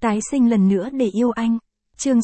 Tái sinh lần nữa để yêu anh. Chương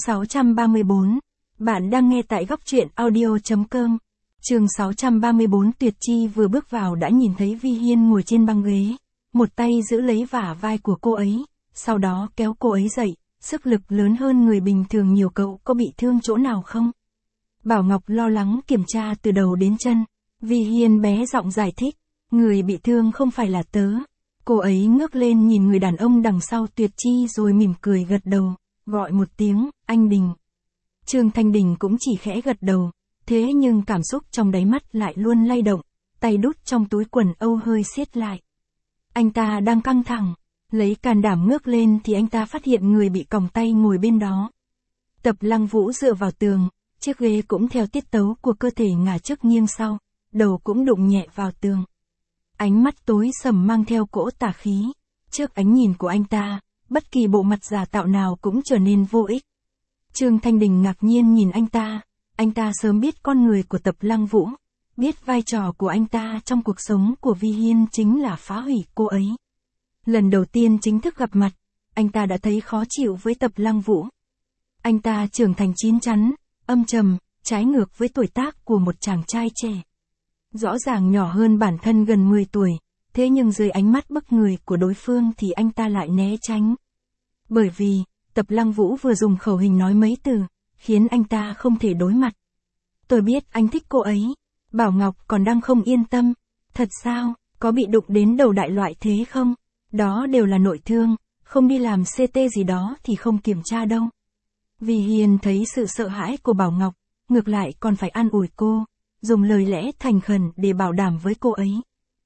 634. Bạn đang nghe tại góc truyện audio.com. Chương 634. Tuyệt Chi vừa bước vào đã nhìn thấy Vi Hiên ngồi trên băng ghế, một tay giữ lấy vả vai của cô ấy, sau đó kéo cô ấy dậy, sức lực lớn hơn người bình thường nhiều. Cậu có bị thương chỗ nào không? Bảo Ngọc lo lắng kiểm tra từ đầu đến chân. Vi Hiên bé giọng giải thích, người bị thương không phải là tớ. Cô ấy ngước lên nhìn người đàn ông đằng sau Tuyệt Chi rồi mỉm cười gật đầu, gọi một tiếng, anh Đình. Trương Thanh Đình cũng chỉ khẽ gật đầu, thế nhưng cảm xúc trong đáy mắt lại luôn lay động, tay đút trong túi quần âu hơi siết lại. Anh ta đang căng thẳng, lấy can đảm ngước lên thì anh ta phát hiện người bị còng tay ngồi bên đó. Tập Lăng Vũ dựa vào tường, chiếc ghế cũng theo tiết tấu của cơ thể ngả trước nghiêng sau, đầu cũng đụng nhẹ vào tường. Ánh mắt tối sầm mang theo cỗ tà khí. Trước ánh nhìn của anh ta, bất kỳ bộ mặt giả tạo nào cũng trở nên vô ích. Trương Thanh Đình ngạc nhiên nhìn anh ta sớm biết con người của Tập Lăng Vũ, biết vai trò của anh ta trong cuộc sống của Vi Hiên chính là phá hủy cô ấy. Lần đầu tiên chính thức gặp mặt, anh ta đã thấy khó chịu với Tập Lăng Vũ. Anh ta trưởng thành chín chắn, âm trầm, trái ngược với tuổi tác của một chàng trai trẻ. Rõ ràng nhỏ hơn bản thân gần 10 tuổi, thế nhưng dưới ánh mắt bức người của đối phương thì anh ta lại né tránh. Bởi vì, Tập Lăng Vũ vừa dùng khẩu hình nói mấy từ, khiến anh ta không thể đối mặt. Tôi biết anh thích cô ấy. Bảo Ngọc còn đang không yên tâm. Thật sao, có bị đụng đến đầu đại loại thế không? Đó đều là nội thương, không đi làm CT gì đó thì không kiểm tra đâu. Vi Hiên thấy sự sợ hãi của Bảo Ngọc, ngược lại còn phải an ủi cô, dùng lời lẽ thành khẩn để bảo đảm với cô ấy.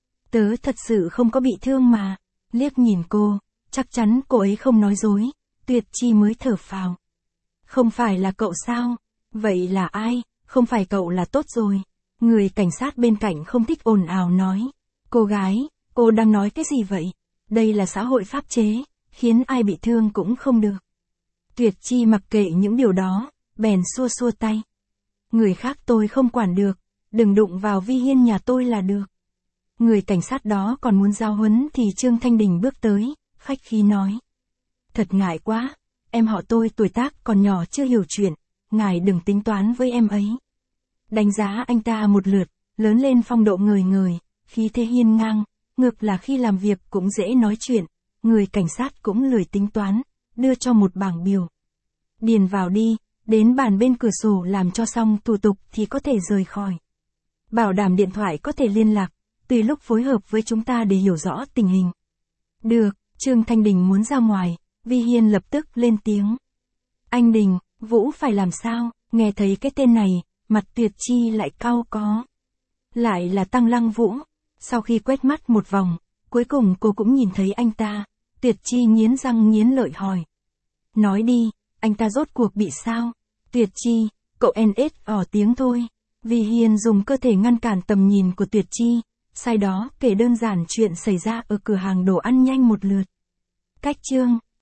Tớ thật sự không có bị thương mà. Liếc nhìn cô, chắc chắn cô ấy không nói dối. Tuyệt Chi mới thở phào. Không phải là cậu sao? Vậy là ai? Không phải cậu là tốt rồi. Người cảnh sát bên cạnh không thích ồn ào nói. Cô gái, cô đang nói cái gì vậy? Đây là xã hội pháp chế, khiến ai bị thương cũng không được. Tuyệt Chi mặc kệ những điều đó, bèn xua xua tay. Người khác tôi không quản được, đừng đụng vào Vi Hiên nhà tôi là được. Người cảnh sát đó còn muốn giao huấn thì Trương Thanh Đình bước tới, khách khí nói. Thật ngại quá, em họ tôi tuổi tác còn nhỏ chưa hiểu chuyện, ngài đừng tính toán với em ấy. Đánh giá anh ta một lượt, lớn lên phong độ ngời ngời, khí thế hiên ngang, ngược là khi làm việc cũng dễ nói chuyện, người cảnh sát cũng lười tính toán, đưa cho một bảng biểu. Điền vào đi, đến bàn bên cửa sổ làm cho xong thủ tục thì có thể rời khỏi. Bảo đảm điện thoại có thể liên lạc, tùy lúc phối hợp với chúng ta để hiểu rõ tình hình. Được, Trương Thanh Đình muốn ra ngoài, Vi Hiên lập tức lên tiếng. Anh Đình, Vũ phải làm sao? Nghe thấy cái tên này, mặt Tuyệt Chi lại cau có. Lại là Tăng Lăng Vũ. Sau khi quét mắt một vòng, cuối cùng cô cũng nhìn thấy anh ta. Tuyệt Chi nghiến răng nghiến lợi hỏi. Nói đi, anh ta rốt cuộc bị sao? Tuyệt Chi, cậu NS tiếng thôi. Vi Hiên dùng cơ thể ngăn cản tầm nhìn của Tuyệt Chi, sau đó kể đơn giản chuyện xảy ra ở cửa hàng đồ ăn nhanh một lượt. Cách chương